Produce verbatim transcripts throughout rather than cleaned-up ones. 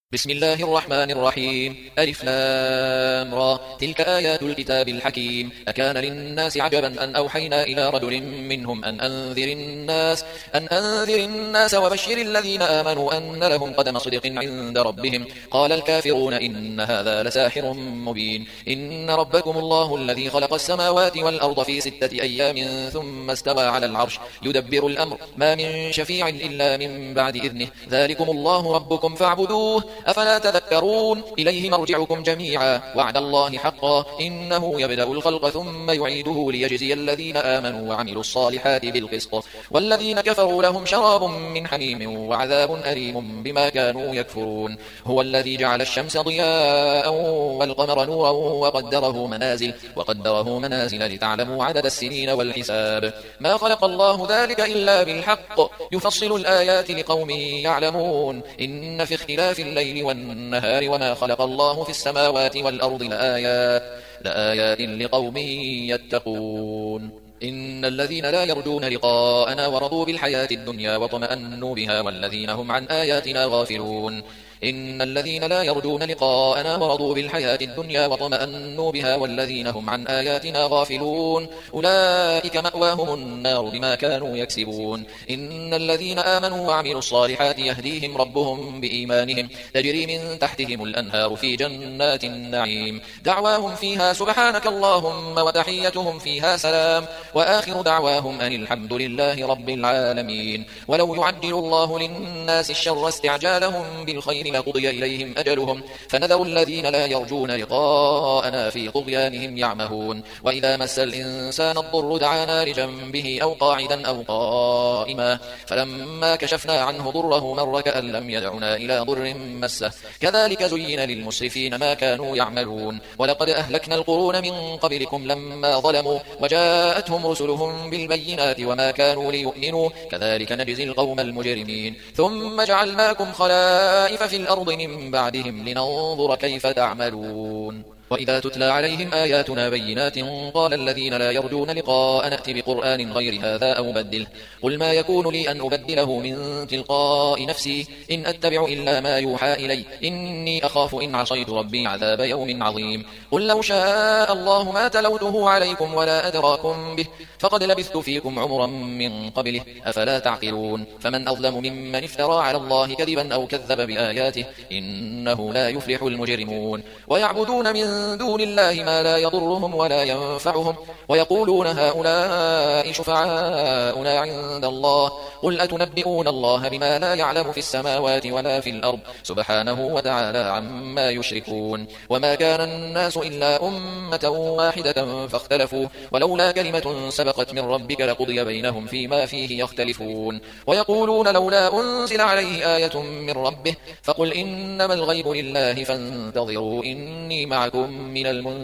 بسم الله الرحمن الرحيم. ألف لام را. تلك آيات الكتاب الحكيم. أكان للناس عجبا أن أوحينا إلى رجل منهم أن أنذر الناس أن أنذر الناس وبشر الذين آمنوا أن لهم قدم صدق عند ربهم. قال الكافرون إن هذا لساحر مبين. إن ربكم الله الذي خلق السماوات والأرض في ستة أيام ثم استوى على العرش يدبر الأمر ما من شفيع إلا من بعد إذنه. ذلكم الله ربكم فاعبدوه أفلا تذكرون. إليه مرجعكم جميعا وعد الله حقا إنه يبدأ الخلق ثم يعيده ليجزي الذين آمنوا وعملوا الصالحات بالقسط والذين كفروا لهم شراب من حميم وعذاب أليم بما كانوا يكفرون. هو الذي جعل الشمس ضياء والقمر نورا وقدره منازل وقدره منازل لتعلموا عدد السنين والحساب. ما خلق الله ذلك إلا بالحق يفصل الآيات لقوم يعلمون. إن في اختلاف الليل والنهار وما خلق الله في السماوات والأرض لآيات, لآيات لقوم يتقون. إن الذين لا يرجون لقاءنا ورضوا بالحياة الدنيا وطمأنوا بها والذين هم عن آياتنا غافلون. إن الذين لا يرجون لقاءنا ورضوا بالحياة الدنيا وطمأنوا بها والذين هم عن آياتنا غافلون أولئك مأواهم النار بما كانوا يكسبون. إن الذين آمنوا وعملوا الصالحات يهديهم ربهم بإيمانهم تجري من تحتهم الأنهار في جنات النعيم دعواهم فيها سبحانك اللهم وتحيتهم فيها سلام وآخر دعواهم أن الحمد لله رب العالمين. ولو يعجل الله للناس الشر استعجالهم بالخير لقضي إليهم أجلهم فنذر الذين لا يرجون لقاءنا في طغيانهم يعمهون. وإذا مس الإنسان الضر دعانا لجنبه أو قاعدا أو قائما فلما كشفنا عنه ضره مر كأن لم يدعنا إلى ضر مسه كذلك زين للمسرفين ما كانوا يعملون. ولقد أهلكنا القرون من قبلكم لما ظلموا وجاءتهم رسلهم بالبينات وما كانوا ليؤمنوا كذلك نجزي القوم المجرمين. ثم جعلناكم خلائف في الأرض من بعدهم لننظر كيف تعملون. وإذا تتلى عليهم آياتنا بينات قال الذين لا يرجون لقاء نأتي بقرآن غير هذا أو بدله قل ما يكون لي أن أبدله من تلقاء نفسي إن أتبع إلا ما يوحى إلي إني أخاف إن عصيت ربي عذاب يوم عظيم. قل لو شاء الله ما تلوته عليكم ولا أدراكم به فقد لبثت فيكم عمرا من قبله أفلا تعقلون. فمن أظلم ممن افترى على الله كذبا أو كذب بآياته إنه لا يفلح المجرمون. ويعبدون من دون الله ما لا يضرهم ولا ينفعهم ويقولون هؤلاء شفعاؤنا عند الله قل أتنبئون الله بما لا يعلم في السماوات ولا في الأرض سبحانه وتعالى عما يشركون. وما كان الناس إلا أمة واحدة فاختلفوا ولولا كلمة سبقت من ربك لقضي بينهم فيما فيه يختلفون. ويقولون لولا أنزل عليه آية من ربه فقل إنما الغيب لله فانتظروا إني معكم من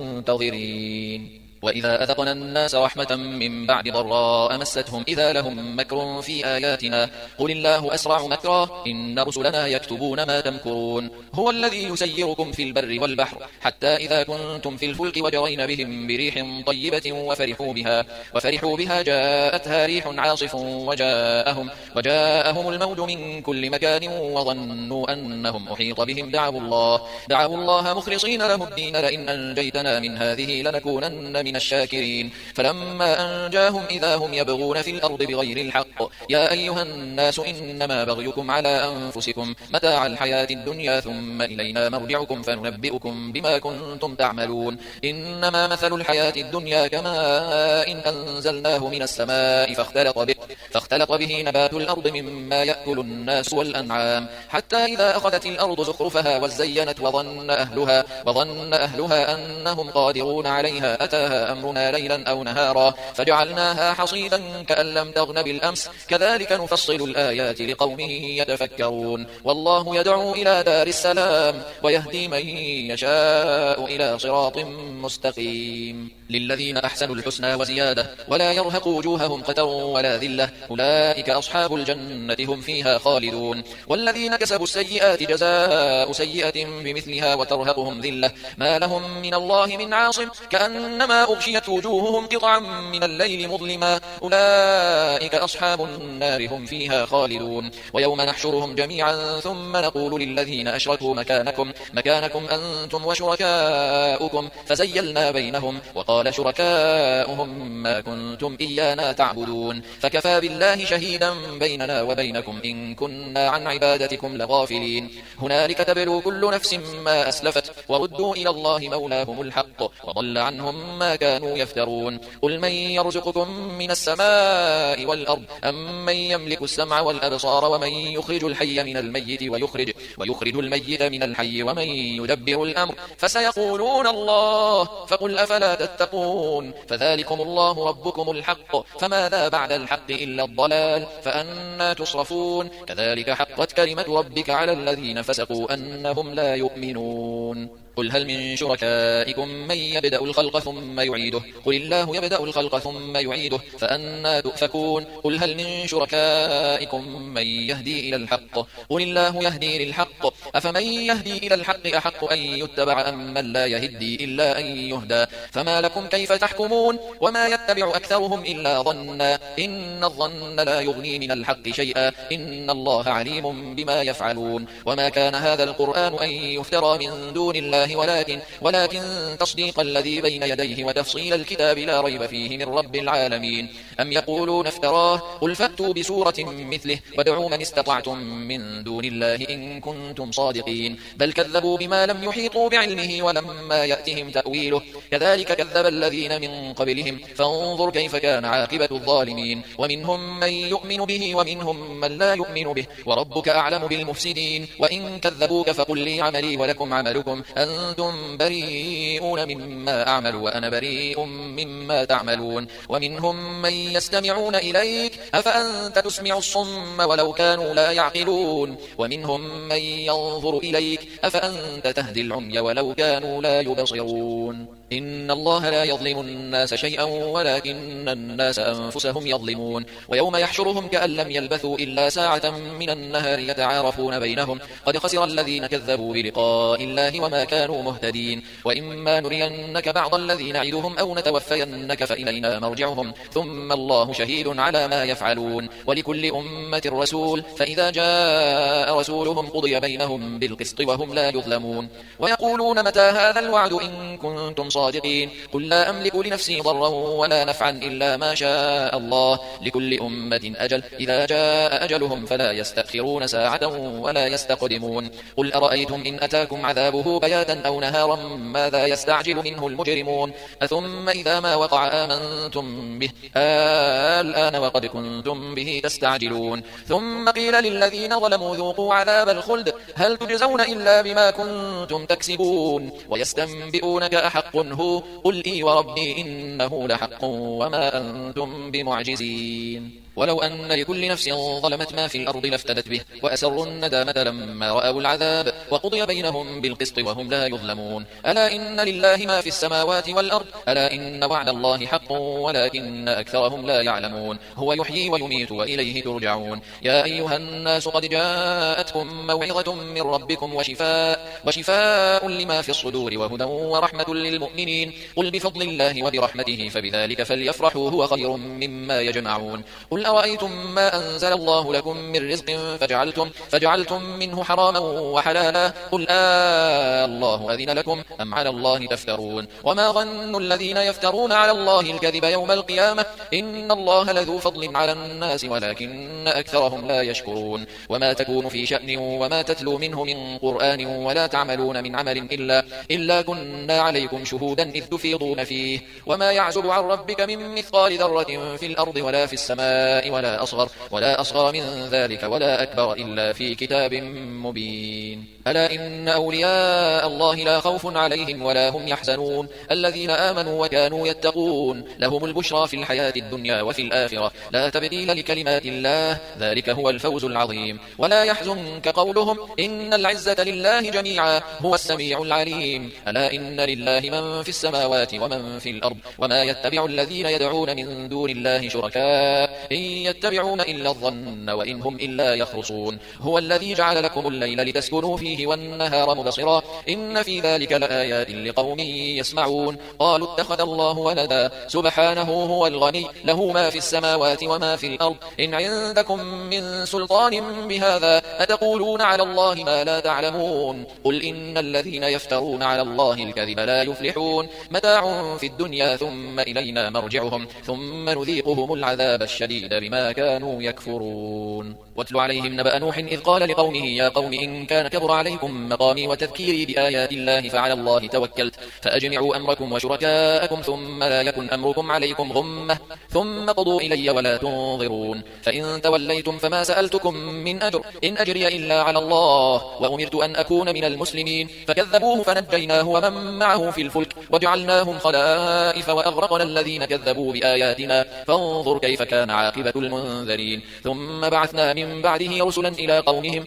المنتظرين. وإذا أذقنا الناس رحمة من بعد ضراء مستهم إذا لهم مكر في آياتنا قل الله أسرع مكرا إن رسلنا يكتبون ما تمكرون. هو الذي يسيركم في البر والبحر حتى إذا كنتم في الفلك وجرين بهم بريح طيبة وفرحوا بها وفرحوا بها جاءتها ريح عاصف وجاءهم, وجاءهم الموج من كل مكان وظنوا أنهم أحيط بهم دعوا الله, دعوا الله مخلصين له الدين لئن أنجيتنا من هذه لنكونن من الشاكرين. فلما أنجاهم إذا هم يبغون في الأرض بغير الحق يا أيها الناس إنما بغيكم على أنفسكم متاع الحياة الدنيا ثم إلينا مرجعكم فننبئكم بما كنتم تعملون. إنما مثل الحياة الدنيا كماء إن أنزلناه من السماء فاختلط به, فاختلط به نبات الأرض مما يأكل الناس والأنعام حتى إذا أخذت الأرض زخرفها وزينت وظن أهلها, وظن أهلها أنهم قادرون عليها أتاها أمرنا ليلا أو نهارا فجعلناها حصيدا كأن لم تغن بالأمس كذلك نفصل الآيات لقوم يتفكرون. والله يدعو إلى دار السلام ويهدي من يشاء إلى صراط مستقيم. للذين أحسنوا الحسنى وزيادة ولا يرهق وجوههم قتر ولا ذلة أولئك أصحاب الجنة هم فيها خالدون والذين كسبوا السيئات جزاء سيئة بمثلها وترهقهم ذلة ما لهم من الله من عاصم كأنما أغشيت وجوههم قطعا من الليل مظلما أولئك أصحاب النار هم فيها خالدون ويوم نحشرهم جميعا ثم نقول للذين أشركوا مكانكم مكانكم أنتم وشركاؤكم فزيلنا بينهم وقال شركاؤهم ما كنتم إيانا تعبدون فكفى بالله شهيدا بيننا وبينكم إن كنا عن عبادتكم لغافلين هنالك تبلو كل نفس ما أسلفت وردوا إلى الله مولاهم الحق وضل عنهم ما كانوا يفترون قل من يرزقكم من السماء والأرض أم من يملك السمع والأبصار ومن يخرج الحي من الميت ويخرج, ويخرج الميت من الحي ومن يدبر الأمر فسيقولون الله فقل أفلا تتقون فذلكم الله ربكم الحق فماذا بعد الحق إلا الضلال فأنا تصرفون كذلك حقت كلمة ربك على الذين فسقوا أنهم لا يؤمنون قل هل من شركائكم من يبدأ الخلق ثم يعيده قل الله يبدأ الخلق ثم يعيده فأنا تؤفكون قل هل من شركائكم من يهدي إلى الحق قل الله يهدي للحق أفمن يهدي إلى الحق أحق أن يتبع أم من لا يهدي إلا أن يهدى فما لكم كيف تحكمون وما يتبع أكثرهم إلا ظنا إن الظن لا يغني من الحق شيئا إن الله عليم بما يفعلون وما كان هذا القرآن أن يفترى من دون الله ولكن, ولكن تصديق الذي بين يديه وتفصيل الكتاب لا ريب فيه من رب العالمين أم يقولون افتراه قل فأتوا بسورة مثله وادعوا من استطعتم من دون الله إن كنتم صادقين بل كذبوا بما لم يحيطوا بعلمه ولما يأتهم تأويله كذلك كذب الذين من قبلهم فانظر كيف كان عاقبة الظالمين ومنهم من يؤمن به ومنهم من لا يؤمن به وربك أعلم بالمفسدين وإن كذبوك فقل لي عملي ولكم عملكم أنتم بريئون مما أعمل وأنا بريء مما تعملون ومنهم من يستمعون إليك أفأنت تسمع الصم ولو كانوا لا يعقلون ومنهم من ينظر إليك أفأنت تهدي العمي ولو كانوا لا يبصرون إن الله لا يظلم الناس شيئا ولكن الناس أنفسهم يظلمون ويوم يحشرهم كأن لم يلبثوا إلا ساعة من النهار يتعارفون بينهم قد خسر الذين كذبوا بلقاء الله وما كانوا مهتدين وإما نرينك بعض الذي نعدهم أو نتوفينك فإلينا مرجعهم ثم الله شهيد على ما يفعلون ولكل أمة رسول فإذا جاء رسولهم قضي بينهم بالقسط وهم لا يظلمون ويقولون متى هذا الوعد إن كنتم صادقين قل لا أملك لنفسي ضرا ولا نفعا إلا ما شاء الله لكل أمة أجل إذا جاء أجلهم فلا يستأخرون ساعة ولا يستقدمون قل أرأيتم إن أتاكم عذابه بياتا أو نهارا ماذا يستعجل منه المجرمون أثم إذا ما وقع آمنتم به الآن وقد كنتم به تستعجلون ثم قيل للذين ظلموا ذوقوا عذاب الخلد هل تجزون إلا بما كنتم تكسبون ويستنبئونك أحق هو قل إي وربي إنه لحق وما أنتم بمعجزين ولو أن لكل نفس ظلمت ما في الأرض لافتدت به وأسروا الندامة لما رأوا العذاب وقضي بينهم بالقسط وهم لا يظلمون ألا إن لله ما في السماوات والأرض ألا إن وعد الله حق ولكن أكثرهم لا يعلمون هو يحيي ويميت وإليه ترجعون يا أيها الناس قد جاءتكم موعظة من ربكم وشفاء, وشفاء لما في الصدور وهدى ورحمة للمؤمنين قل بفضل الله وبرحمته فبذلك فليفرحوا هو خير مما يجمعون قل أرأيتم ما أنزل الله لكم من رزق فجعلتم, فجعلتم منه حراما وحلالا قل آه الله أذن لكم أم على الله تفترون وما ظن الذين يفترون على الله الكذب يوم القيامة إن الله لذو فضل على الناس ولكن أكثرهم لا يشكرون وما تكون في شأن وما تتلو منه من قرآن ولا تعملون من عمل إلا, إلا كنا عليكم شهودا إذ تفيضون فيه وما يعزب عن ربك من مثقال ذرة في الأرض ولا في السماء الأحياء ولا أصغر, ولا أصغر من ذلك ولا أكبر إلا في كتاب مبين. ألا إن أولياء الله لا خوف عليهم ولا هم يحزنون الذين آمنوا وكانوا يتقون لهم البشرى في الحياة الدنيا وفي الآخرة لا تبديل لكلمات الله ذلك هو الفوز العظيم. ولا يحزنك قولهم إن العزة لله جميعا هو السميع العليم. ألا إن لله من في السماوات ومن في الأرض وما يتبع الذين يدعون من دون الله شركاء إن يتبعون إلا الظن وإن هم إلا يخرصون. هو الذي جعل لكم الليل لتسكنوا فيه والنهار مبصرا إن في ذلك لآيات لقوم يسمعون. قالوا اتخذ الله ولدا سبحانه هو الغني له ما في السماوات وما في الأرض إن عندكم من سلطان بهذا أتقولون على الله ما لا تعلمون. قل إن الذين يفترون على الله الكذب لا يفلحون متاع في الدنيا ثم إلينا مرجعهم ثم نذيقهم العذاب الشديد بما كانوا يكفرون. واتل عليهم نبأ نوح إذ قال لقومه يا قوم إن كان كبر عليكم مقامي وتذكيري بآيات الله فعلى الله توكلت فأجمعوا أمركم وشركاءكم ثم لا يكن أمركم عليكم غمة ثم قضوا إلي ولا تنظرون. فإن توليتم فما سألتكم من أجر إن أجري إلا على الله وأمرت أن أكون من المسلمين. فكذبوه فنجيناه ومن معه في الفلك وجعلناهم خلائف وأغرقنا الذين كذبوا بآياتنا فانظر كيف كان عاقبة المنذرين. ثم بعثنا من بعده رسلا إلى قومهم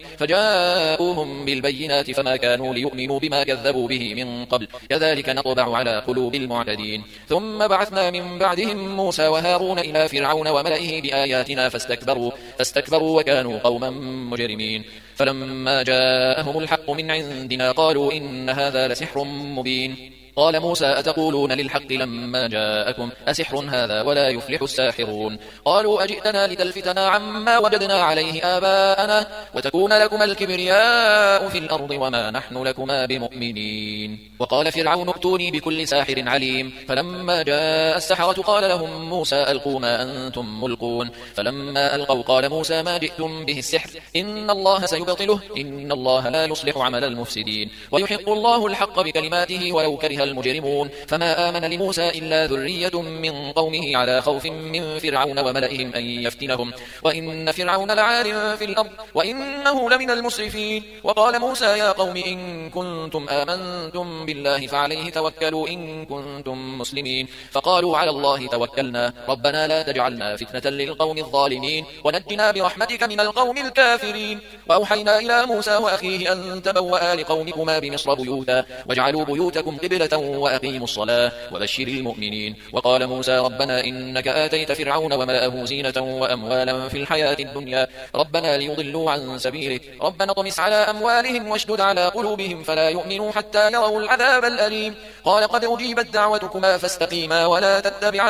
فجاءوهم بالبينات فما كانوا ليؤمنوا بما كذبوا به من قبل كذلك نطبع على قلوب المعتدين. ثم بعثنا من بعدهم موسى وهارون إلى فرعون وملئه بآياتنا فاستكبروا, فاستكبروا وكانوا قوما مجرمين. فلما جاءهم الحق من عندنا قالوا إن هذا لسحر مبين. قال موسى أتقولون للحق لما جاءكم أسحر هذا ولا يفلح الساحرون. قالوا أجئتنا لتلفتنا عما وجدنا عليه آباءنا وتكون لكما الكبرياء في الأرض وما نحن لكما بمؤمنين. وقال فرعون ائتوني بكل ساحر عليم. فلما جاء السحرة قال لهم موسى ألقوا ما أنتم ملقون. فلما ألقوا قال موسى ما جئتم به السحر إن الله سيبطله إن الله لا يصلح عمل المفسدين ويحق الله الحق بكلماته ولو كره المجرمون. فما آمن لموسى إلا ذرية من قومه على خوف من فرعون وملئهم أن يفتنهم وإن فرعون لعال في الأرض وإنه لمن المسرفين. وقال موسى يا قوم إن كنتم آمنتم بالله فعليه توكلوا إن كنتم مسلمين. فقالوا على الله توكلنا ربنا لا تجعلنا فتنة للقوم الظالمين ونجنا برحمتك من القوم الكافرين. وأوحينا إلى موسى وأخيه أن تبوأ لقومكما بمصر بيوتا واجعلوا بيوتكم قبلة وأقيموا الصلاة وبشر المؤمنين. وقال موسى ربنا إنك آتيت فرعون وملأه زينة وأموالا في الحياة الدنيا ربنا ليضلوا عن سبيلك ربنا طمس على أموالهم واشدد على قلوبهم فلا يؤمنوا حتى يروا العذاب الأليم. قال قد أجيبت دعوتكما فاستقيما ولا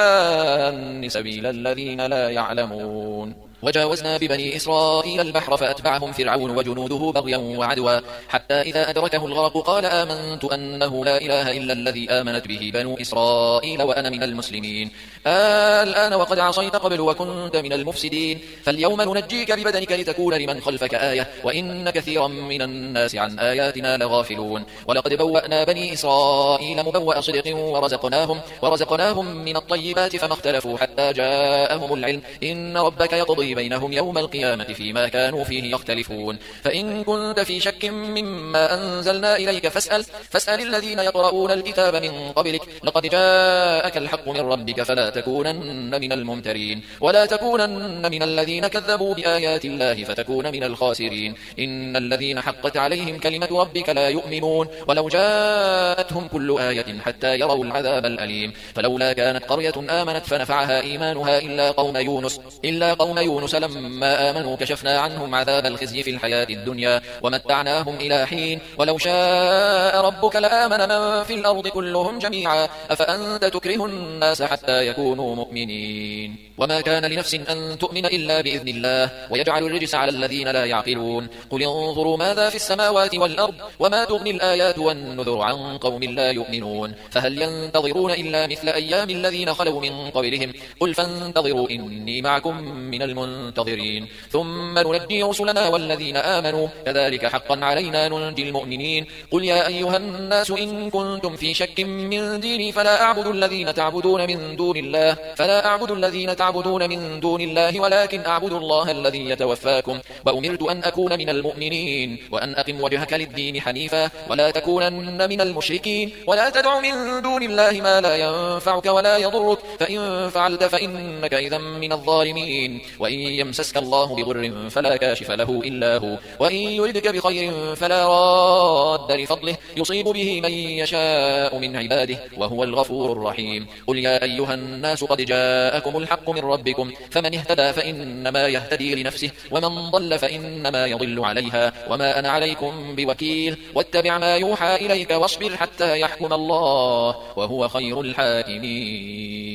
تتبعان سبيل الذين لا يعلمون. وجاوزنا ببني إسرائيل البحر فأتبعهم فرعون وجنوده بغيا وعدوا حتى إذا أدركه الغرق قال آمنت أنه لا إله إلا الذي آمنت به بنو إسرائيل وأنا من المسلمين. الآن وقد عصيت قبل وكنت من المفسدين فاليوم ننجيك ببدنك لتكون لمن خلفك آية وإن كثيرا من الناس عن آياتنا لغافلون. ولقد بوأنا بني إسرائيل مبوأ صدق ورزقناهم, ورزقناهم من الطيبات فما اختلفوا حتى جاءهم العلم إن ربك يقضي بينهم يوم القيامة فيما كانوا فيه يختلفون. فإن كنت في شك مما أنزلنا إليك فاسأل, فاسأل الذين يقرؤون الكتاب من قبلك لقد جاءك الحق من ربك فلا تكونن من الممترين ولا تكونن من الذين كذبوا بآيات الله فتكون من الخاسرين. إن الذين حقت عليهم كلمة ربك لا يؤمنون ولو جاءتهم كل آية حتى يروا العذاب الأليم. فلولا كانت قرية آمنت فنفعها إيمانها إلا قوم يونس إلا قوم يونس لما آمنوا كشفنا عنهم عذاب الخزي في الحياة الدنيا ومتعناهم إلى حين. ولو شاء ربك لآمن من في الأرض كلهم جميعا أفأنت تكره الناس حتى يكونوا مؤمنين. وما كان لنفس أن تؤمن إلا بإذن الله ويجعل الرجس على الذين لا يعقلون. قل انظروا ماذا في السماوات والأرض وما تغني الآيات والنذر عن قوم لا يؤمنون. فهل ينتظرون إلا مثل أيام الذين خلوا من قبلهم قل فانتظروا إني معكم من المنذرين منتظرين ثم ننجي رسلنا والذين آمنوا كذلك حقا علينا ننجي المؤمنين قل يا أيها الناس إن كنتم في شك من ديني فلا أعبد الذين تعبدون من دون الله فلا أعبد الذين تعبدون من دون الله ولكن أعبد الله الذي يتوفاكم وأمرت أن أكون من المؤمنين وأن أقم وجهك للدين حنيفا ولا تكونن من المشركين ولا تدع من دون الله ما لا ينفعك ولا يضرك فإن فعلت فإنك إذا من الظالمين وإن يمسسك الله بضر فلا كاشف له إلا هو وإن يردك بخير فلا راد لفضله يصيب به من يشاء من عباده وهو الغفور الرحيم قل يا أيها الناس قد جاءكم الحق من ربكم فمن اهتدى فإنما يهتدي لنفسه ومن ضل فإنما يضل عليها وما أنا عليكم بوكيل واتبع ما يوحى إليك واصبر حتى يحكم الله وهو خير الحاكمين